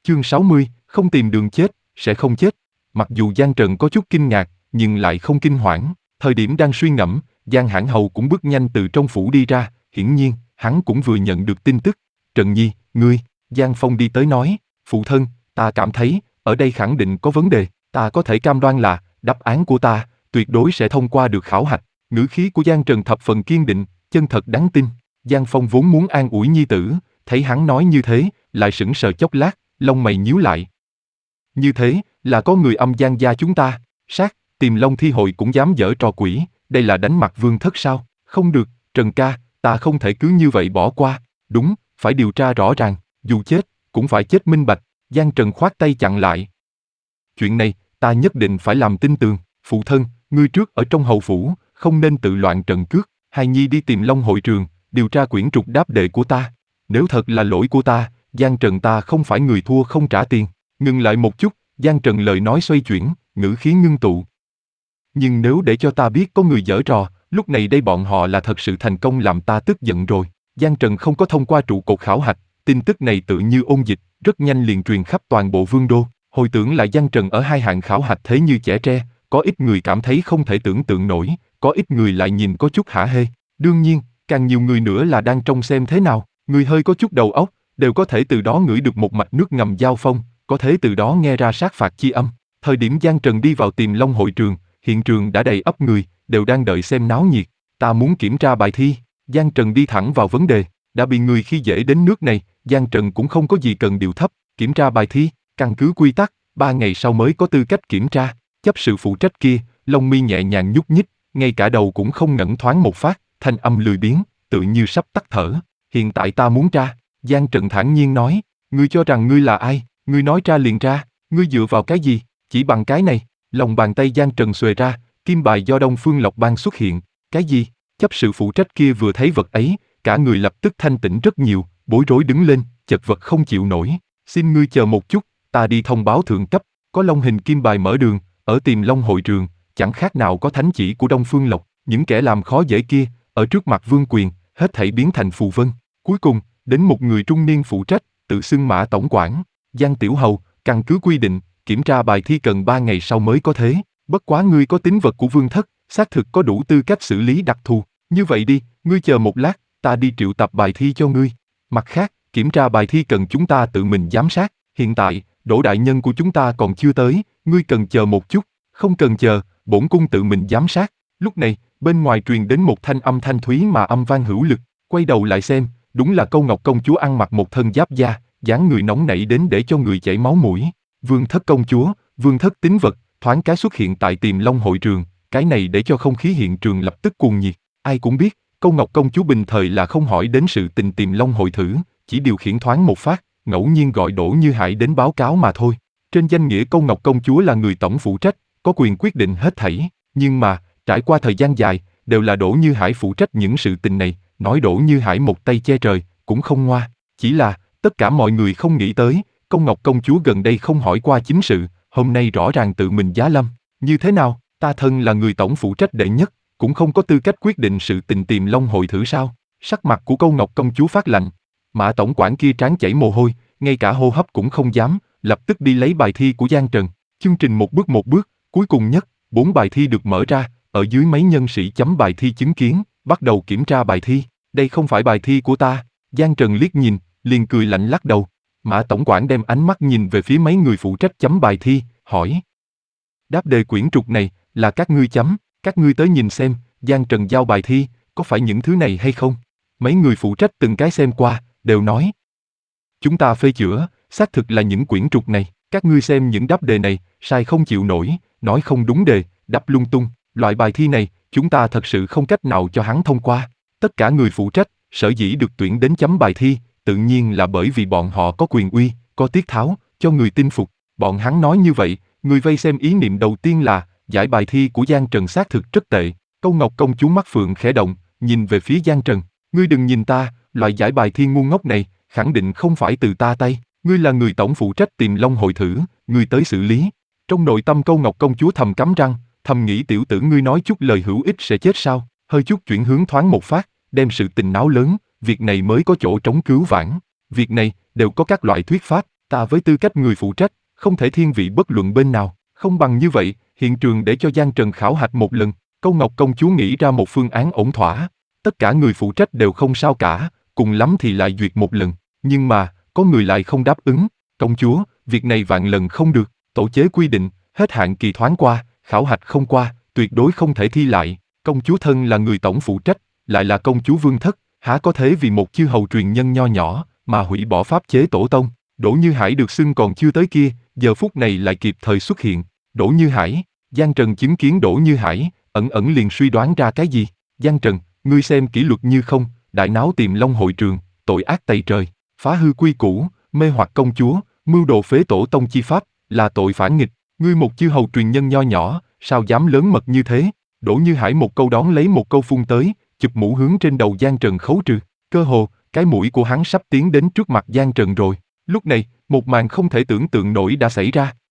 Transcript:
Chương 60, không tìm đường chết, sẽ không chết. Mặc dù Giang Trần có chút kinh ngạc, nhưng lại không kinh hoảng. Thời điểm đang suy ngẫm, Giang Hãn Hầu cũng bước nhanh từ trong phủ đi ra, hiển nhiên, hắn cũng vừa nhận được tin tức. Trần Nhi, ngươi, Giang Phong đi tới nói, phụ thân, ta cảm thấy, ở đây khẳng định có vấn đề, ta có thể cam đoan là, đáp án của ta, tuyệt đối sẽ thông qua được khảo hạch. Ngữ khí của Giang Trần thập phần kiên định, chân thật đáng tin. Giang Phong vốn muốn an ủi nhi tử, thấy hắn nói như thế, lại sững sờ chốc lát, lông mày nhíu lại. Như thế, là có người âm Giang gia chúng ta, sát, Tìm Long Thi Hội cũng dám giở trò quỷ, đây là đánh mặt Vương Thất sao? Không được, Trần ca, ta không thể cứ như vậy bỏ qua. Đúng, phải điều tra rõ ràng, dù chết, cũng phải chết minh bạch. Giang Trần khoát tay chặn lại. Chuyện này, ta nhất định phải làm tin tường. Phụ thân, ngươi trước ở trong hầu phủ, không nên tự loạn trận cước. Hài nhi đi tìm Long hội trường, điều tra quyển trục đáp đệ của ta. Nếu thật là lỗi của ta, Giang Trần ta không phải người thua không trả tiền. Ngừng lại một chút, Giang Trần lời nói xoay chuyển, ngữ khí ngưng tụ. Nhưng nếu để cho ta biết có người giở trò, lúc này đây bọn họ là thật sự thành công làm ta tức giận rồi. Giang Trần không có thông qua trụ cột khảo hạch, tin tức này tự như ôn dịch, rất nhanh liền truyền khắp toàn bộ vương đô. Hồi tưởng lại Giang Trần ở hai hạng khảo hạch thế như chẻ tre, có ít người cảm thấy không thể tưởng tượng nổi, có ít người lại nhìn có chút hả hê. Đương nhiên, càng nhiều người nữa là đang trông xem thế nào, người hơi có chút đầu óc, đều có thể từ đó ngửi được một mạch nước ngầm giao phong, có thể từ đó nghe ra sát phạt chi âm. Thời điểm Giang Trần đi vào Tìm Long hội trường, hiện trường đã đầy ắp người, đều đang đợi xem náo nhiệt. Ta muốn kiểm tra bài thi. Giang Trần đi thẳng vào vấn đề, đã bị người khi dễ đến nước này, Giang Trần cũng không có gì cần điều thấp. Kiểm tra bài thi, căn cứ quy tắc, 3 ngày sau mới có tư cách kiểm tra. Chấp sự phụ trách kia, lông mi nhẹ nhàng nhúc nhích, ngay cả đầu cũng không ngẩng thoáng một phát, thanh âm lười biếng, tự như sắp tắt thở. Hiện tại ta muốn tra. Giang Trần thản nhiên nói, ngươi cho rằng ngươi là ai? Ngươi nói tra liền tra, ngươi dựa vào cái gì? Chỉ bằng cái này. Lòng bàn tay Giang Trần xuề ra, kim bài do Đông Phương Lộc Bang xuất hiện. Cái gì? Chấp sự phụ trách kia vừa thấy vật ấy, cả người lập tức thanh tĩnh rất nhiều, bối rối đứng lên, chật vật không chịu nổi. Xin ngươi chờ một chút, ta đi thông báo thượng cấp, có long hình kim bài mở đường, ở Tìm Long hội trường, chẳng khác nào có thánh chỉ của Đông Phương Lộc. Những kẻ làm khó dễ kia, ở trước mặt vương quyền, hết thảy biến thành phù vân. Cuối cùng, đến một người trung niên phụ trách, tự xưng Mã tổng quản. Giang Tiểu Hầu, căn cứ quy định, kiểm tra bài thi cần 3 ngày sau mới có thế. Bất quá ngươi có tín vật của Vương Thất, xác thực có đủ tư cách xử lý đặc thù. Như vậy đi, ngươi chờ một lát, ta đi triệu tập bài thi cho ngươi. Mặt khác, kiểm tra bài thi cần chúng ta tự mình giám sát. Hiện tại, Đỗ đại nhân của chúng ta còn chưa tới, ngươi cần chờ một chút. Không cần chờ, bổn cung tự mình giám sát. Lúc này, bên ngoài truyền đến một thanh âm thanh thúy mà âm vang hữu lực. Quay đầu lại xem, đúng là Câu Ngọc công chúa ăn mặc một thân giáp da, dáng người nóng nảy đến để cho người chảy máu mũi. Vương Thất công chúa, Vương Thất tín vật, thoáng cái xuất hiện tại Tìm Long hội trường, cái này để cho không khí hiện trường lập tức cuồng nhiệt. Ai cũng biết, Câu Ngọc công chúa bình thời là không hỏi đến sự tình Tìm Long hội thử, chỉ điều khiển thoáng một phát, ngẫu nhiên gọi Đỗ Như Hải đến báo cáo mà thôi. Trên danh nghĩa Câu Ngọc công chúa là người tổng phụ trách, có quyền quyết định hết thảy, nhưng mà, trải qua thời gian dài, đều là Đỗ Như Hải phụ trách những sự tình này, nói Đỗ Như Hải một tay che trời, cũng không ngoa. Chỉ là, tất cả mọi người không nghĩ tới, Câu Ngọc công chúa gần đây không hỏi qua chính sự, hôm nay rõ ràng tự mình giá lâm. Như thế nào, ta thân là người tổng phụ trách đệ nhất, cũng không có tư cách quyết định sự tình Tìm Long hội thử sao? Sắc mặt của Câu Ngọc công chúa phát lạnh. Mã tổng quản kia trán chảy mồ hôi, ngay cả hô hấp cũng không dám, lập tức đi lấy bài thi của Giang Trần. Chương trình một bước, cuối cùng nhất, 4 bài thi được mở ra, ở dưới mấy nhân sĩ chấm bài thi chứng kiến, bắt đầu kiểm tra bài thi. Đây không phải bài thi của ta. Giang Trần liếc nhìn, liền cười lạnh lắc đầu. Mã tổng quản đem ánh mắt nhìn về phía mấy người phụ trách chấm bài thi, hỏi. Đáp đề quyển trục này, là các ngươi chấm, các ngươi tới nhìn xem, Giang Trần giao bài thi, có phải những thứ này hay không? Mấy người phụ trách từng cái xem qua, đều nói. Chúng ta phê chữa, xác thực là những quyển trục này, các ngươi xem những đáp đề này, sai không chịu nổi, nói không đúng đề, đáp lung tung, loại bài thi này, chúng ta thật sự không cách nào cho hắn thông qua. Tất cả người phụ trách, sở dĩ được tuyển đến chấm bài thi, tự nhiên là bởi vì bọn họ có quyền uy, có tiết tháo, cho người tin phục. Bọn hắn nói như vậy, người vây xem ý niệm đầu tiên là, giải bài thi của Giang Trần xác thực rất tệ. Câu Ngọc công chúa mắt phượng khẽ động, nhìn về phía Giang Trần. Ngươi đừng nhìn ta, loại giải bài thi ngu ngốc này, khẳng định không phải từ ta tay. Ngươi là người tổng phụ trách Tìm Long hội thử, ngươi tới xử lý. Trong nội tâm Câu Ngọc công chúa thầm cắn răng, thầm nghĩ tiểu tử ngươi nói chút lời hữu ích sẽ chết sao? Hơi chút chuyển hướng thoáng một phát, đem sự tình náo lớn, việc này mới có chỗ trống cứu vãn. Việc này, đều có các loại thuyết pháp, Ta với tư cách người phụ trách, không thể thiên vị bất luận bên nào, không bằng như vậy, hiện trường để cho Giang Trần khảo hạch một lần, Câu Ngọc công chúa nghĩ ra một phương án ổn thỏa. Tất cả người phụ trách đều không sao cả, cùng lắm thì lại duyệt một lần, nhưng mà, có người lại không đáp ứng. Công chúa, việc này vạn lần không được, tổ chế quy định, hết hạn kỳ thoáng qua, khảo hạch không qua, tuyệt đối không thể thi lại. Công chúa thân là người tổng phụ trách, lại là công chúa vương thất, há có thể vì một chư hầu truyền nhân nho nhỏ, mà hủy bỏ pháp chế tổ tông. Đỗ Như Hải được xưng còn chưa tới kia, giờ phút này lại kịp thời xuất hiện. Đỗ Như Hải, Giang Trần chứng kiến Đỗ Như Hải, ẩn ẩn liền suy đoán ra cái gì. Giang Trần, ngươi xem kỷ luật như không, đại náo Tiềm Long hội trường, tội ác tày trời, phá hư quy củ, mê hoặc công chúa, mưu đồ phế tổ tông chi pháp, là tội phản nghịch. Ngươi một chư hầu truyền nhân nho nhỏ, sao dám lớn mật như thế? Đỗ Như Hải một câu đón lấy một câu phun tới, chụp mũ hướng trên đầu Giang Trần khấu trừ. Cơ hồ, cái mũi của hắn sắp tiến đến trước mặt Giang Trần rồi. Lúc này, một màn không thể tưởng tượng nổi đã xảy ra.